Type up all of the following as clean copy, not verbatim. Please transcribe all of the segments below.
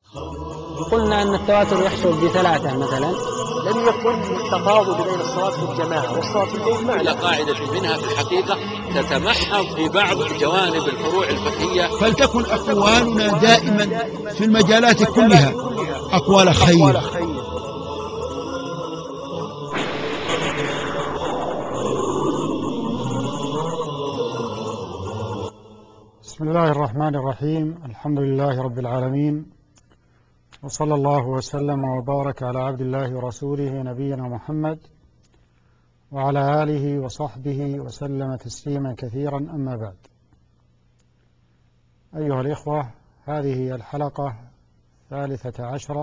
قلنا أن التواتر يحصل بثلاثة مثلا. لم يكن التفاضل بين الصلاة في الجماعة والصلاة في البيت على قاعدة منها في الحقيقة تتمحض في بعض جوانب الفروع الفقهية. فلتكن أقوالنا دائما في المجالات كلها أقوال خير. بسم الله الرحمن الرحيم. الحمد لله رب العالمين، وصلى الله وسلم وبارك على عبد الله ورسوله نبينا محمد وعلى آله وصحبه وسلم تسليما كثيرا. أما بعد، أيها الإخوة، هذه هي الحلقة 13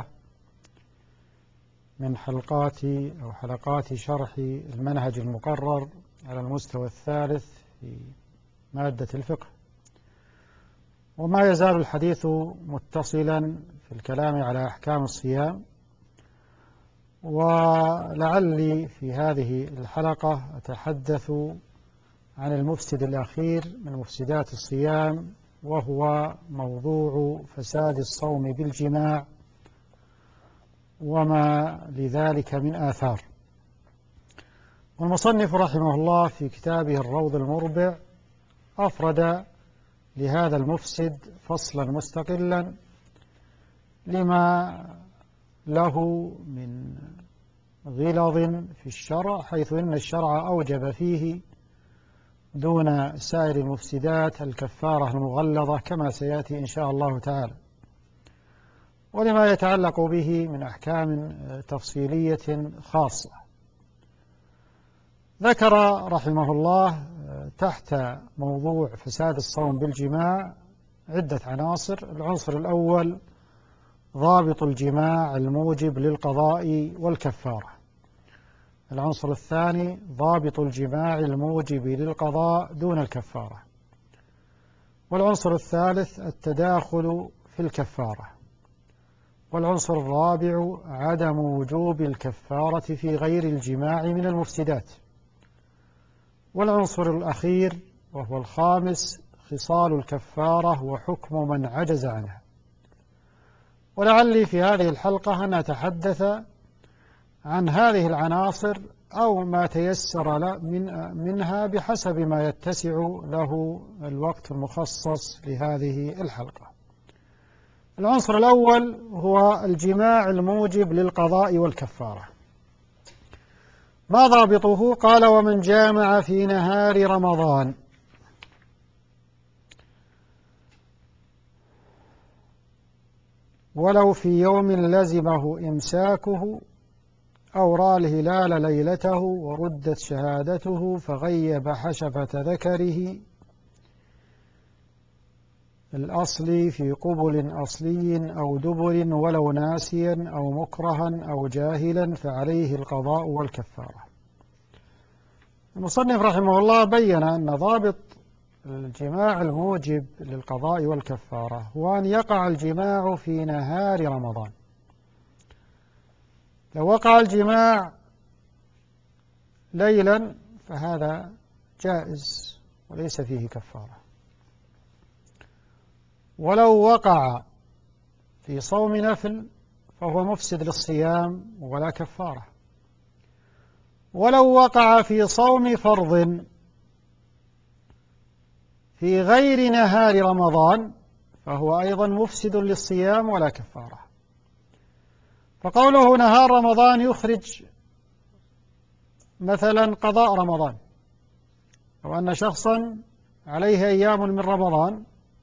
من حلقات شرح المنهج المقرر على المستوى الثالث في مادة الفقه، وما يزال الحديث متصلا في الكلام على أحكام الصيام. ولعلي في هذه الحلقة أتحدث عن المفسد الأخير من مفسدات الصيام، وهو موضوع فساد الصوم بالجماع وما لذلك من آثار. والمصنف رحمه الله في كتابه الروض المربع أفرد لهذا المفسد فصلا مستقلا لما له من غلظ في الشرع، حيث إن الشرع أوجب فيه دون سائر المفسدات الكفارة المغلظة كما سيأتي إن شاء الله تعالى، ولما يتعلق به من أحكام تفصيلية خاصة. ذكر رحمه الله تحت موضوع فساد الصوم بالجماع عدة عناصر. العنصر الأول ضابط الجماع الموجب للقضاء والكفارة. العنصر الثاني ضابط الجماع الموجب للقضاء دون الكفارة. والعنصر الثالث التداخل في الكفارة. والعنصر الرابع عدم وجوب الكفارة في غير الجماع من المفسدات. والعنصر الأخير وهو الخامس خصال الكفارة وحكم من عجز عنها. ولعلي في هذه الحلقة أن أتحدث عن هذه العناصر أو ما تيسر منها بحسب ما يتسع له الوقت المخصص لهذه الحلقة. العنصر الأول هو الجماع الموجب للقضاء والكفارة. ما ضابطه؟ قال: ومن جامع في نهار رمضان ولو في يوم لزمه إمساكه أو رأى الهلال ليلته وردت شهادته فغيب حشفة ذكره الأصل في قبل أصلي أو دبر ولو ناسيا أو مكرها أو جاهلا فعليه القضاء والكفارة. المصنف رحمه الله بين أن ضابط الجماع الموجب للقضاء والكفارة هو أن يقع الجماع في نهار رمضان. لو وقع الجماع ليلا فهذا جائز وليس فيه كفارة، ولو وقع في صوم نفل فهو مفسد للصيام ولا كفارة، ولو وقع في صوم فرض في غير نهار رمضان فهو أيضا مفسد للصيام ولا كفارة. فقوله نهار رمضان يخرج مثلا قضاء رمضان، أو أن شخصا عليه أيام من رمضان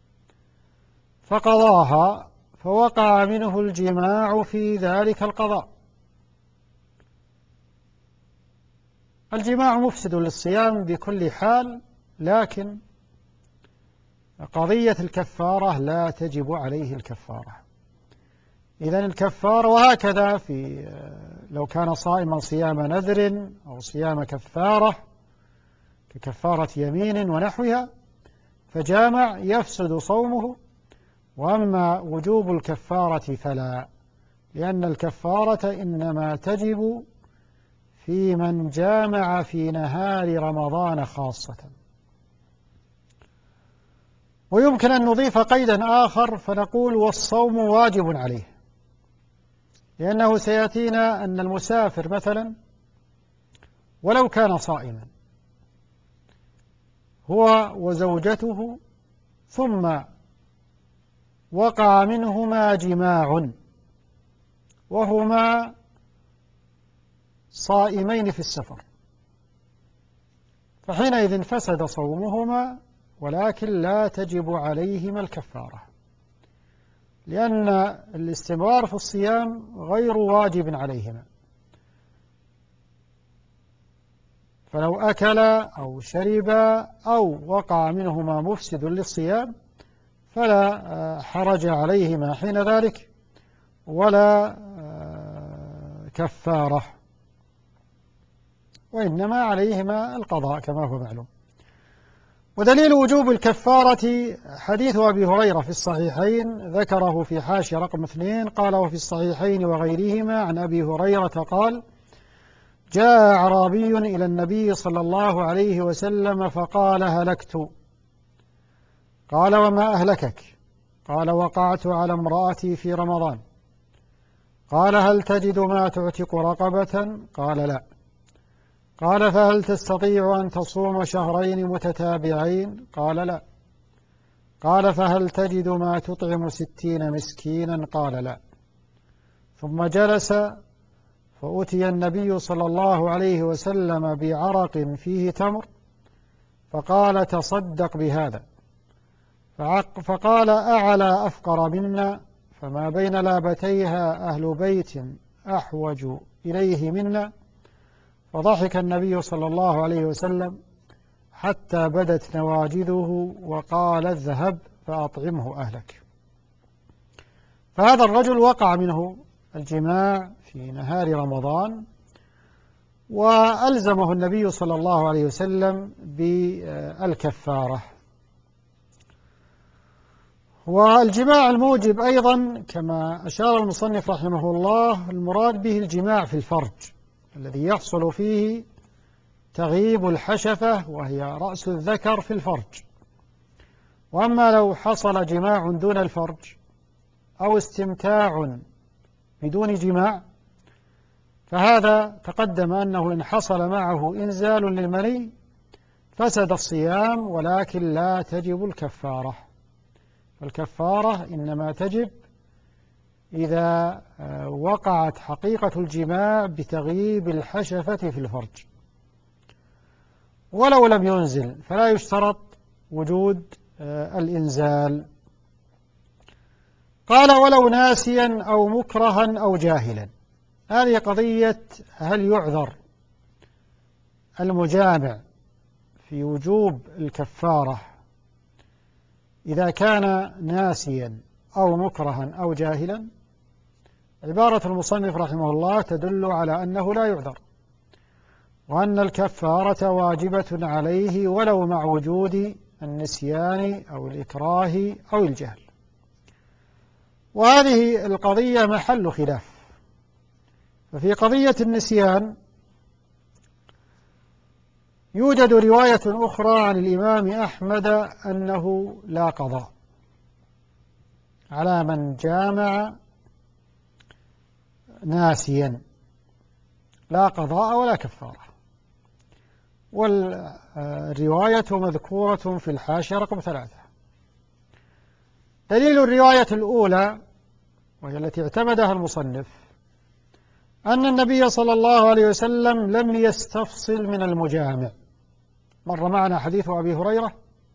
فقضاها فوقع منه الجماع في ذلك القضاء. الجماع مفسد للصيام بكل حال، لكن قضية الكفارة لا تجب عليه الكفارة. إذن الكفارة، وهكذا لو كان صائما صيام نذر أو صيام كفارة ككفارة يمين ونحوها فجامع يفسد صومه. وأما وجوب الكفارة فلا، لأن الكفارة إنما تجب في من جامع في نهار رمضان خاصة. ويمكن أن نضيف قيدا آخر فنقول: والصوم واجب عليه. لأنه سيأتينا أن المسافر مثلا ولو كان صائما هو وزوجته ثم وقع منهما جماع وهما صائمين في السفر، فحينئذ فسد صومهما، ولكن لا تجب عليهما الكفارة، لأن الاستمرار في الصيام غير واجب عليهما. فلو أكل أو شرب أو وقع منهما مفسد للصيام فلا حرج عليهما حين ذلك ولا كفارة، وإنما عليهما القضاء كما هو معلوم. ودليل وجوب الكفارة حديث أبي هريرة في الصحيحين، ذكره في حاشية رقم 2، قال: وفي الصحيحين وغيرهما عن أبي هريرة قال: جاء أعرابي إلى النبي صلى الله عليه وسلم فقال: هلكت. قال: وما أهلكك؟ قال: وقعت على امرأتي في رمضان. قال: هل تجد ما تعتق رقبة؟ قال: لا. قال: فهل تستطيع أن تصوم شهرين متتابعين؟ قال: لا. قال: فهل تجد ما تطعم 60 مسكينا؟ قال: لا. ثم جلس، فأتي النبي صلى الله عليه وسلم بعرق فيه تمر، فقال: تصدق بهذا. فقال: أعلى أفقر منا، فما بين لابتيها أهل بيت أحوج إليه منا. فضحك النبي صلى الله عليه وسلم حتى بدت نواجذه وقال: اذهب فأطعمه أهلك. فهذا الرجل وقع منه الجماع في نهار رمضان، وألزمه النبي صلى الله عليه وسلم بالكفارة. والجماع الموجب أيضا كما أشار المصنف رحمه الله المراد به الجماع في الفرج الذي يحصل فيه تغيب الحشفة وهي رأس الذكر في الفرج. وأما لو حصل جماع دون الفرج أو استمتاع بدون جماع فهذا تقدم أنه إن حصل معه إنزال للمني فسد الصيام، ولكن لا تجب الكفارة. فالكفارة إنما تجب إذا وقعت حقيقة الجماع بتغييب الحشفة في الفرج، ولو لم ينزل فلا يشترط وجود الإنزال. قال: ولو ناسيا أو مكرها أو جاهلا. هذه قضية هل يعذر المجامع في وجوب الكفارة إذا كان ناسيا أو مكرها أو جاهلا؟ عبارة المصنف رحمه الله تدل على أنه لا يعذر، وأن الكفارة واجبة عليه ولو مع وجود النسيان أو الإكراه أو الجهل. وهذه القضية محل خلاف. ففي قضية النسيان يوجد رواية أخرى عن الإمام أحمد أنه لا قضاء على من جامع ناسيا، لا قضاء ولا كفارة. والرواية مذكورة في الحاشية رقم 3. دليل الرواية الأولى وهي التي اعتمدها المصنف أن النبي صلى الله عليه وسلم لم يستفصل من المجامع. مر معنا حديث أبي هريرة،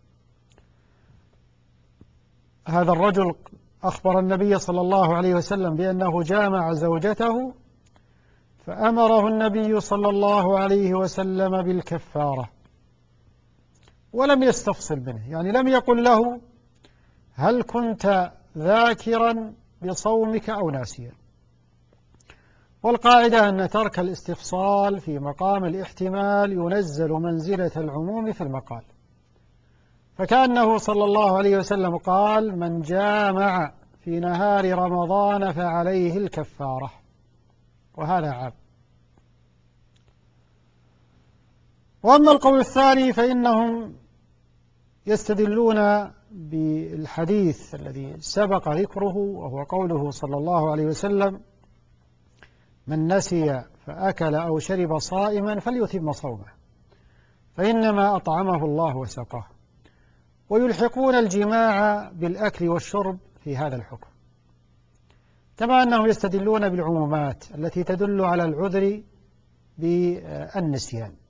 هذا الرجل أخبر النبي صلى الله عليه وسلم بأنه جامع زوجته، فأمره النبي صلى الله عليه وسلم بالكفارة ولم يستفصل منه، يعني لم يقل له هل كنت ذاكرا بصومك أو ناسيا. والقاعدة أن ترك الاستفصال في مقام الاحتمال ينزل منزلة العموم في المقال، فكأنه صلى الله عليه وسلم قال: من جامع في نهار رمضان فعليه الكفارة، وهذا عام. وأما القول الثاني فإنهم يستدلون بالحديث الذي سبق ذكره، وهو قوله صلى الله عليه وسلم: من نسي فأكل أو شرب صائما فليتم صومه فإنما أطعمه الله وسقاه، ويلحقون الجماع بالأكل والشرب في هذا الحكم، كما أنهم يستدلون بالعمومات التي تدل على العذر بالنسيان.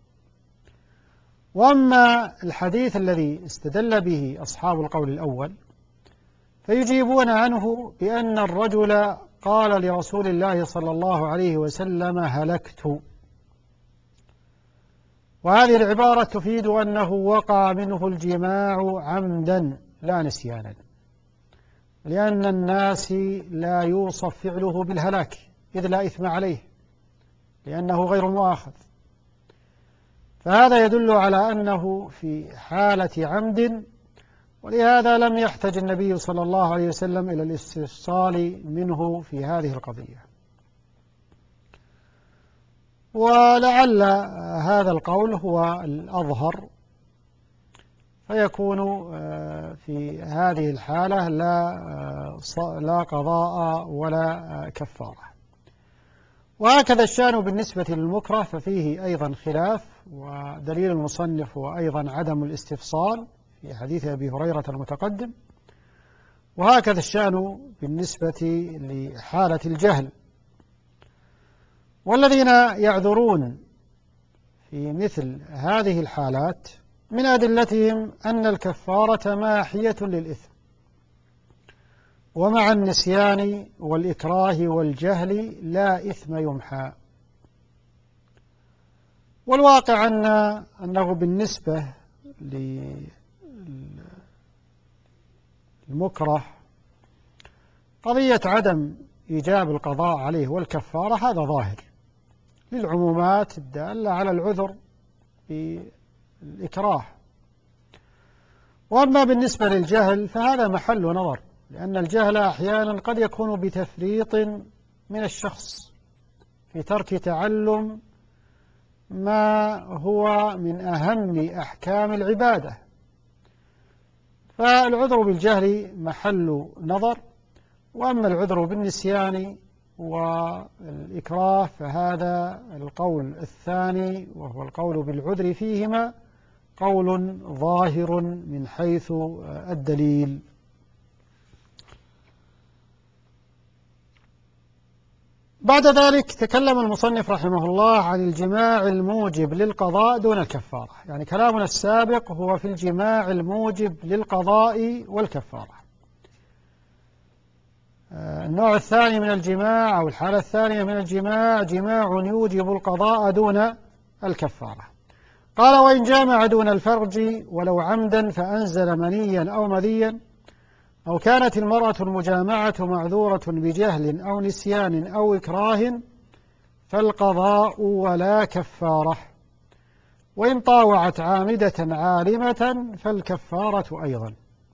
وأما الحديث الذي استدل به أصحاب القول الأول فيجيبون عنه بأن الرجل قال لرسول الله صلى الله عليه وسلم هلكت، وهذه العبارة تفيد أنه وقع منه الجماع عمدا لا نسيانا، لأن الناس لا يوصف فعله بالهلاك إذ لا إثم عليه لأنه غير مؤاخذ، فهذا يدل على أنه في حالة عمد، ولهذا لم يحتج النبي صلى الله عليه وسلم إلى الاستفصال منه في هذه القضية. ولعل هذا القول هو الأظهر، فيكون في هذه الحالة لا قضاء ولا كفارة. وهكذا الشأن بالنسبة للمكره، ففيه أيضا خلاف، ودليل المصنف هو أيضا عدم الاستفصال في حديث أبي هريرة المتقدم. وهكذا الشأن بالنسبة لحالة الجهل، والذين يعذرون في مثل هذه الحالات من أدلتهم أن الكفارة ماحية للإثم، ومع النسيان والإكراه والجهل لا إثم يمحى. والواقع أنه بالنسبة للمكره قضية عدم إيجاب القضاء عليه والكفارة هذا ظاهر للعمومات الدالة على العذر بالإكراه. وأما بالنسبة للجهل فهذا محل نظر، لأن الجهل أحيانا قد يكون بتفريط من الشخص في ترك تعلم ما هو من أهم أحكام العبادة، فالعذر بالجهل محل نظر. وأما العذر بالنسيان والإكراه فهذا القول الثاني، وهو القول بالعذر فيهما، قول ظاهر من حيث الدليل. بعد ذلك تكلم المصنف رحمه الله عن الجماع الموجب للقضاء دون الكفارة، يعني كلامنا السابق هو في الجماع الموجب للقضاء والكفارة. النوع الثاني من الجماع أو الحالة الثانية من الجماع جماع يوجب القضاء دون الكفارة. قال: وإن جامع دون الفرج ولو عمدا فأنزل منيا أو مذيا، أو كانت المرأة المجامعة معذورة بجهل أو نسيان أو إكراه فالقضاء ولا كفارة، وإن طاوعت عامدة عالمة فالكفارة أيضا.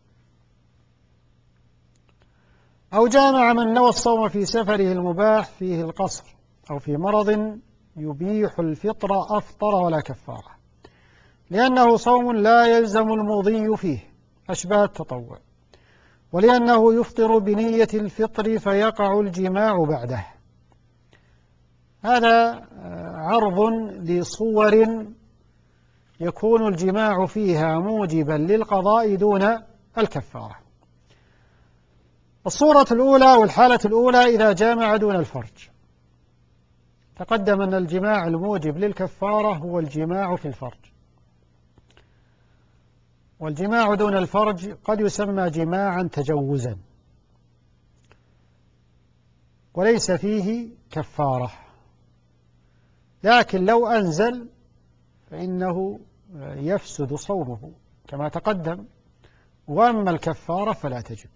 أو جامع من نوى الصوم في سفره المباح فيه القصر، أو في مرض يبيح الفطر أفطر ولا كفارة، لأنه صوم لا يلزم المضي فيه أشبه التطوع، ولأنه يفطر بنية الفطر فيقع الجماع بعده. هذا عرض لصور يكون الجماع فيها موجبا للقضاء دون الكفارة. الصورة الأولى والحالة الأولى إذا جامع دون الفرج. تقدم أن الجماع الموجب للكفارة هو الجماع في الفرج، والجماع دون الفرج قد يسمى جماعا تجوزا وليس فيه كفارة، لكن لو أنزل فإنه يفسد صومه كما تقدم، وأما الكفارة فلا تجب.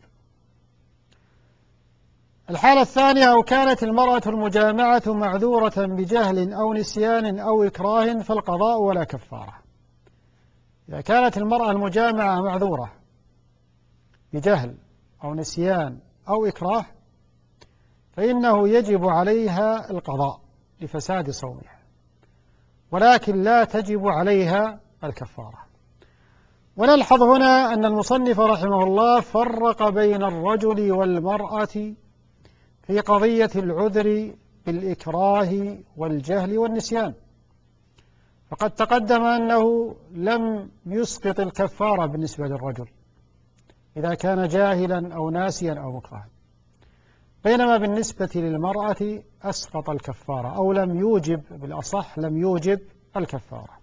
الحالة الثانية: أو كانت المرأة المجامعة معذورة بجهل أو نسيان أو إكراه فالقضاء ولا كفارة. إذا كانت المرأة المجامعة معذورة بجهل أو نسيان أو إكراه فإنه يجب عليها القضاء لفساد صومها، ولكن لا تجب عليها الكفارة. ونلحظ هنا أن المصنف رحمه الله فرق بين الرجل والمرأة في قضية العذر بالإكراه والجهل والنسيان، فقد تقدم أنه لم يسقط الكفارة بالنسبة للرجل إذا كان جاهلا أو ناسيا أو مكرها، بينما بالنسبة للمرأة أسقط الكفارة، أو لم يوجب، بالأصح لم يوجب الكفارة.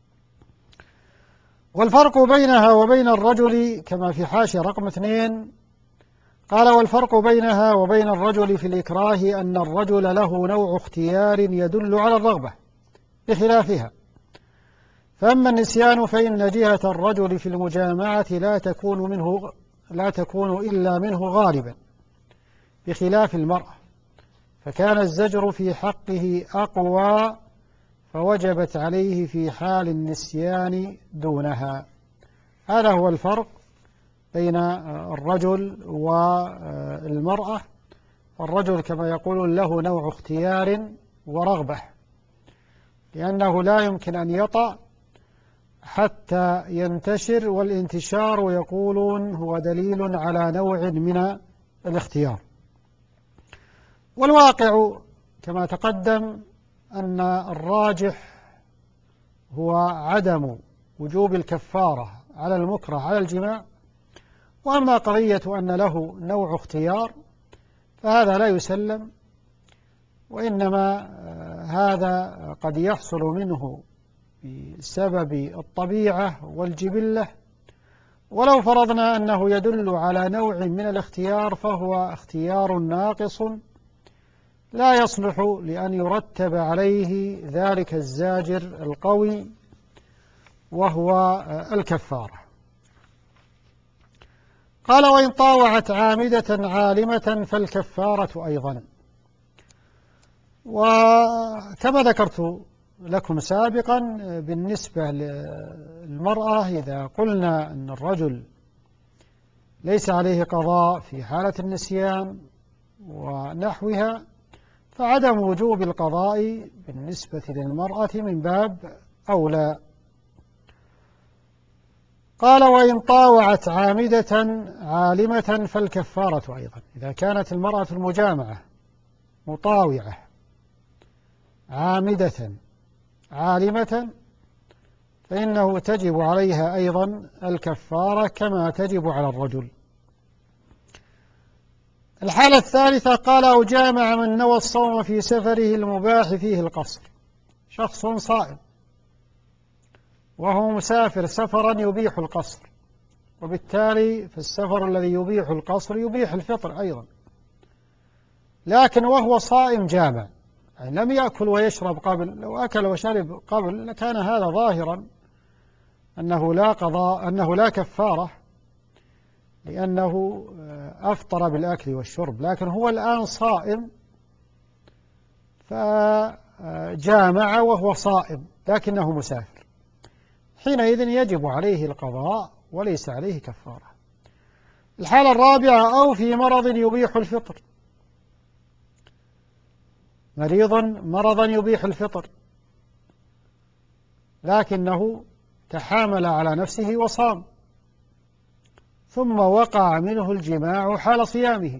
والفرق بينها وبين الرجل كما في حاشية رقم 2 قال: والفرق بينها وبين الرجل في الإكراه أن الرجل له نوع اختيار يدل على الرغبة بخلافها، فأما النسيان فإن جهة الرجل في المجامعة لا تكون إلا منه غالبا بخلاف المرأة، فكان الزجر في حقه أقوى فوجبت عليه في حال النسيان دونها. هذا هو الفرق بين الرجل والمرأة. الرجل كما يقولون له نوع اختيار ورغبة، لأنه لا يمكن أن يطأ حتى ينتشر، والانتشار يقولون هو دليل على نوع من الاختيار. والواقع كما تقدم أن الراجح هو عدم وجوب الكفارة على المكره على الجماع، وأما قضية أن له نوع اختيار فهذا لا يسلم، وإنما هذا قد يحصل منه بسبب الطبيعة والجبلة، ولو فرضنا أنه يدل على نوع من الاختيار فهو اختيار ناقص لا يصلح لأن يرتب عليه ذلك الزاجر القوي وهو الكفارة. قال: وإن طاوعت عامدة عالمة فالكفارة أيضا. وكما ذكرت لكم سابقا بالنسبة للمرأة إذا قلنا أن الرجل ليس عليه قضاء في حالة النسيان ونحوها، فعدم وجوب القضاء بالنسبة للمرأة من باب أولى. قال: وإن طاوعت عامدة عالمة فالكفارة أيضا. إذا كانت المرأة المجامعة مطاوعة عامدة عالمة فإنه تجب عليها أيضا الكفارة كما تجب على الرجل. الحالة الثالثة قال: أو جامع من نوى الصوم في سفره المباح فيه القصر. شخص صائم وهو مسافر سفرا يبيح القصر، وبالتالي في السفر الذي يبيح القصر يبيح الفطر أيضا، لكن وهو صائم جامع، يعني لم يأكل ويشرب قبل. لو أكل وشرب قبل لكان هذا ظاهرا أنه لا قضاء، أنه لا كفارة، لأنه أفطر بالأكل والشرب، لكن هو الآن صائم فجامع وهو صائم لكنه مسافر، حينئذ يجب عليه القضاء وليس عليه كفارة. الحالة الرابعة: أو في مرض يبيح الفطر. مريض مرضا يبيح الفطر لكنه تحامل على نفسه وصام، ثم وقع منه الجماع حال صيامه،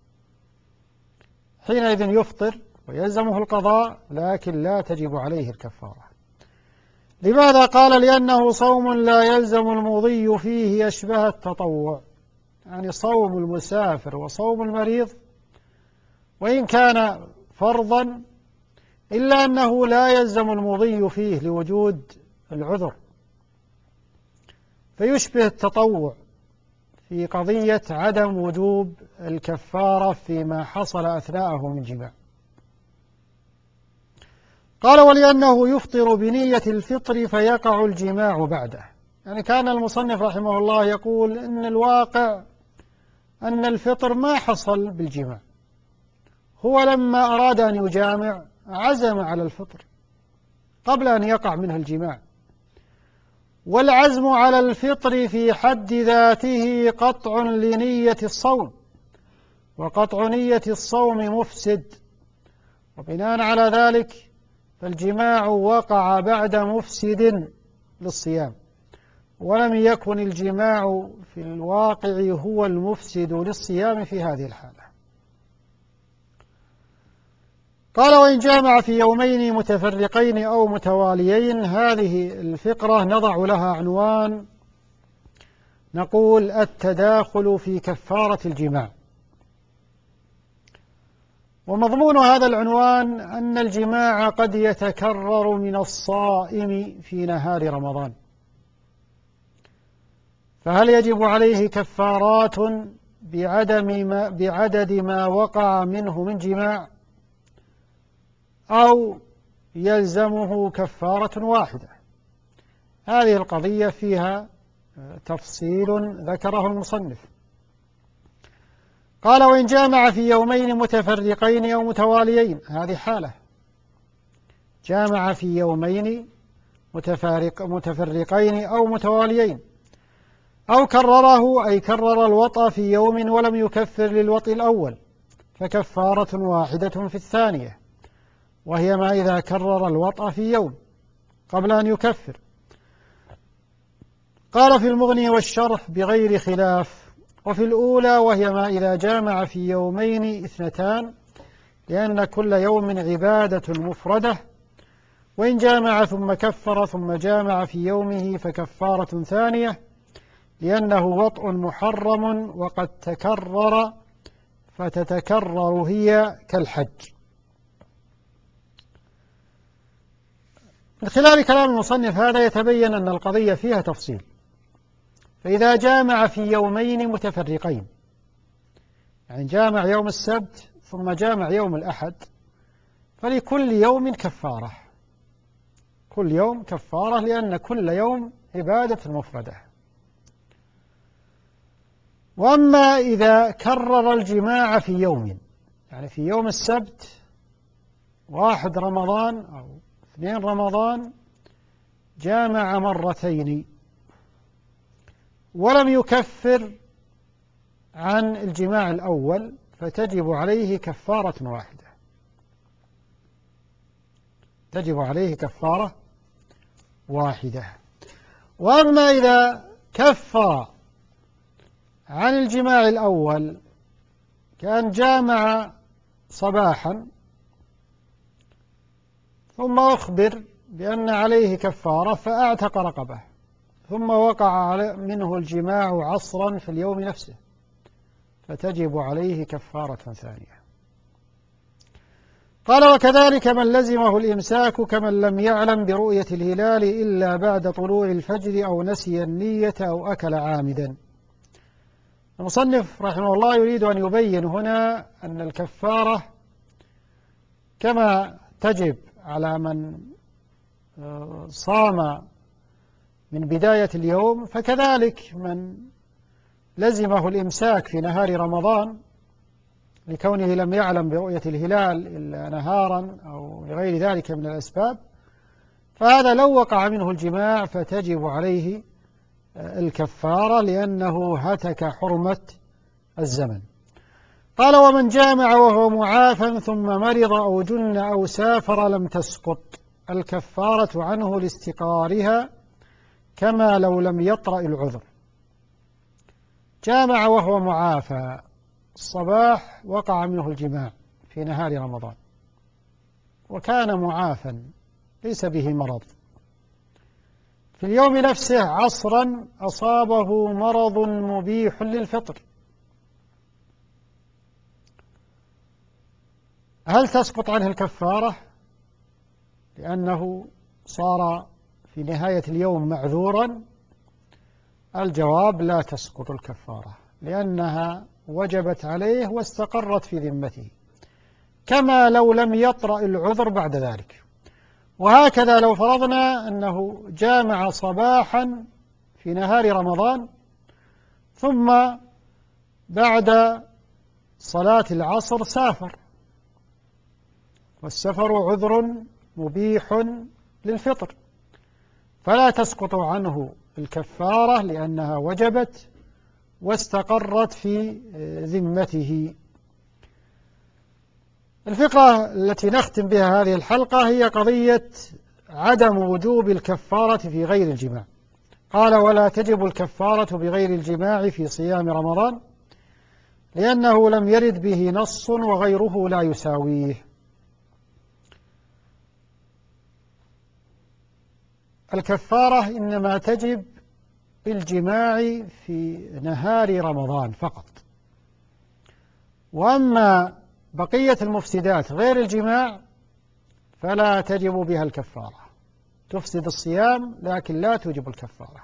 حينئذ يفطر ويلزمه القضاء لكن لا تجب عليه الكفارة. لماذا؟ قال: لأنه صوم لا يلزم المضي فيه يشبه التطوع، يعني صوم المسافر وصوم المريض وإن كان فرضا إلا أنه لا يلزم المضي فيه لوجود العذر، فيشبه التطوع في قضية عدم وجوب الكفارة فيما حصل أثناءه من جماع. قال: ولأنه يفطر بنية الفطر فيقع الجماع بعده. يعني كان المصنف رحمه الله يقول إن الواقع أن الفطر ما حصل بالجماع، هو لما أراد أن يجامع عزم على الفطر قبل أن يقع منه الجماع، والعزم على الفطر في حد ذاته قطع لنية الصوم، وقطع نية الصوم مفسد، وبناء على ذلك فالجماع وقع بعد مفسد للصيام، ولم يكن الجماع في الواقع هو المفسد للصيام في هذه الحالة. قال وإن جامع في يومين متفرقين أو متواليين. هذه الفقرة نضع لها عنوان، نقول التداخل في كفارة الجماع. ومضمون هذا العنوان أن الجماع قد يتكرر من الصائم في نهار رمضان، فهل يجب عليه كفارات بعدد ما وقع منه من جماع، أو يلزمه كفارة واحدة؟ هذه القضية فيها تفصيل ذكره المصنف. قال وإن جامع في يومين متفرقين أو متواليين. هذه حالة، جامع في يومين متفرقين أو متواليين، أو كرره أي كرر الوطأ في يوم ولم يكفر للوطء الأول، فكفارة واحدة في الثانية، وهي ما إذا كرر الوطأ في يوم قبل أن يكفر. قال في المغني والشرح بغير خلاف. وفي الأولى وهي ما إذا جامع في يومين اثنتان، لأن كل يوم عبادة مفردة. وإن جامع ثم كفر ثم جامع في يومه فكفارة ثانية، لأنه وطء محرم وقد تكرر، فتتكرر هي كالحج. من خلال كلام المصنف هذا يتبين أن القضية فيها تفصيل. فإذا جامع في يومين متفرقين، يعني جامع يوم السبت ثم جامع يوم الأحد، فلكل يوم كفارة، كل يوم كفارة، لأن كل يوم عبادة مفردة. وأما إذا كرر الجماع في يوم، يعني في يوم السبت 1 رمضان أو 2 رمضان جامع مرتين ولم يكفر عن الجماع الأول، فتجب عليه كفارة واحدة، تجب عليه كفارة واحدة. وأما إذا كفر عن الجماع الأول، كان جامع صباحا ثم أخبر بأن عليه كفارة فأعتق رقبة، ثم وقع منه الجماع عصرا في اليوم نفسه، فتجب عليه كفارة ثانية. قال وكذلك من لزمه الإمساك كمن لم يعلم برؤية الهلال إلا بعد طلوع الفجر أو نسي النية أو أكل عامدا. المصنف رحمه الله يريد أن يبين هنا أن الكفارة كما تجب على من صام من بداية اليوم، فكذلك من لزمه الإمساك في نهار رمضان لكونه لم يعلم برؤية الهلال إلا نهارا أو لغير ذلك من الأسباب، فهذا لو وقع منه الجماع فتجب عليه الكفارة، لأنه هتك حرمة الزمن. قال ومن جامع وهو معافى ثم مرض أو جن أو سافر لم تسقط الكفارة عنه لاستقرارها، كما لو لم يطرأ العذر. جامع وهو معافى، الصباح وقع منه الجماع في نهار رمضان وكان معافى ليس به مرض، في اليوم نفسه عصرا أصابه مرض مبيح للفطر، هل تسقط عنه الكفارة لأنه صار في نهاية اليوم معذورا؟ الجواب لا تسقط الكفارة، لأنها وجبت عليه واستقرت في ذمته، كما لو لم يطرأ العذر بعد ذلك. وهكذا لو فرضنا أنه جامع صباحا في نهار رمضان ثم بعد صلاة العصر سافر، والسفر عذر مبيح للفطر، فلا تسقط عنه الكفارة لأنها وجبت واستقرت في ذمته. الفقرة التي نختم بها هذه الحلقة هي قضية عدم وجوب الكفارة في غير الجماع. قال ولا تجب الكفارة بغير الجماع في صيام رمضان، لأنه لم يرد به نص وغيره لا يساويه. الكفارة إنما تجب بالجماع في نهار رمضان فقط، وأما بقية المفسدات غير الجماع فلا تجب بها الكفارة، تفسد الصيام لكن لا توجب الكفارة.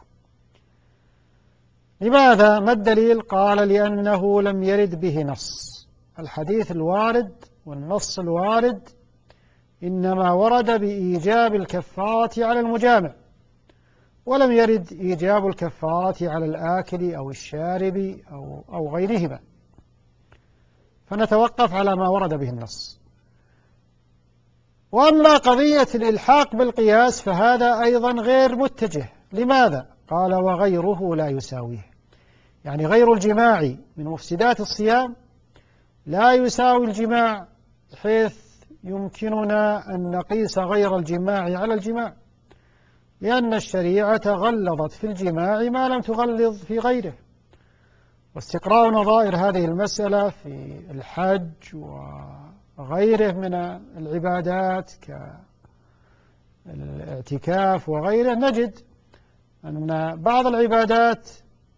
لماذا؟ ما الدليل؟ قال لأنه لم يرد به نص. الحديث الوارد والنص الوارد إنما ورد بإيجاب الكفارة على المجامع، ولم يرد إيجاب الكفارة على الآكل أو الشارب أو غيرهما، فنتوقف على ما ورد به النص. وأما قضية الإلحاق بالقياس فهذا أيضا غير متجه. لماذا؟ قال وغيره لا يساويه، يعني غير الجماع من مفسدات الصيام لا يساوي الجماع، حيث يمكننا أن نقيس غير الجماع على الجماع، لأن الشريعة غلظت في الجماع ما لم تغلظ في غيره. واستقراء نظائر هذه المسألة في الحج وغيره من العبادات كالاعتكاف وغيره نجد أن بعض العبادات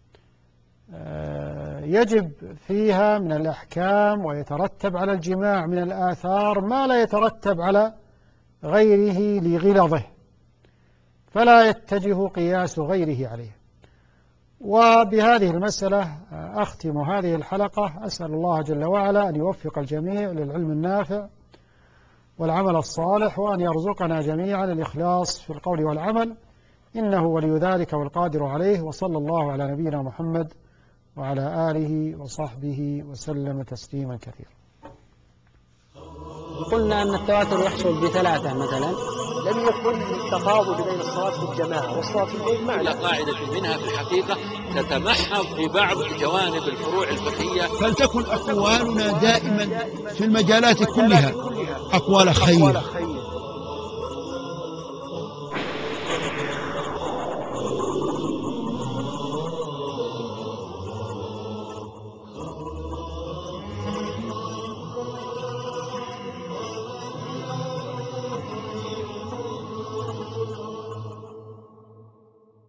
يجب فيها من الأحكام ويترتب على الجماع من الآثار ما لا يترتب على غيره لغلظه، فلا يتجه قياس غيره عليه. وبهذه المسألة أختم هذه الحلقة، أسأل الله جل وعلا أن يوفق الجميع للعلم النافع والعمل الصالح، وأن يرزقنا جميعا الإخلاص في القول والعمل، إنه ولي ذلك والقادر عليه. وصلى الله على نبينا محمد وعلى آله وصحبه وسلم تسليما كثيرا. قلنا أن التواتر يحصل بثلاثة مثلا، لم يكن التفاضل بين الصلاة في الجماعة والصلاة في البيت إلى معنى. قاعدة منها في الحقيقة تتمحض في بعض جوانب الفروع الفقهية. فلتكن أقوالنا دائما في المجالات كلها أقوال خير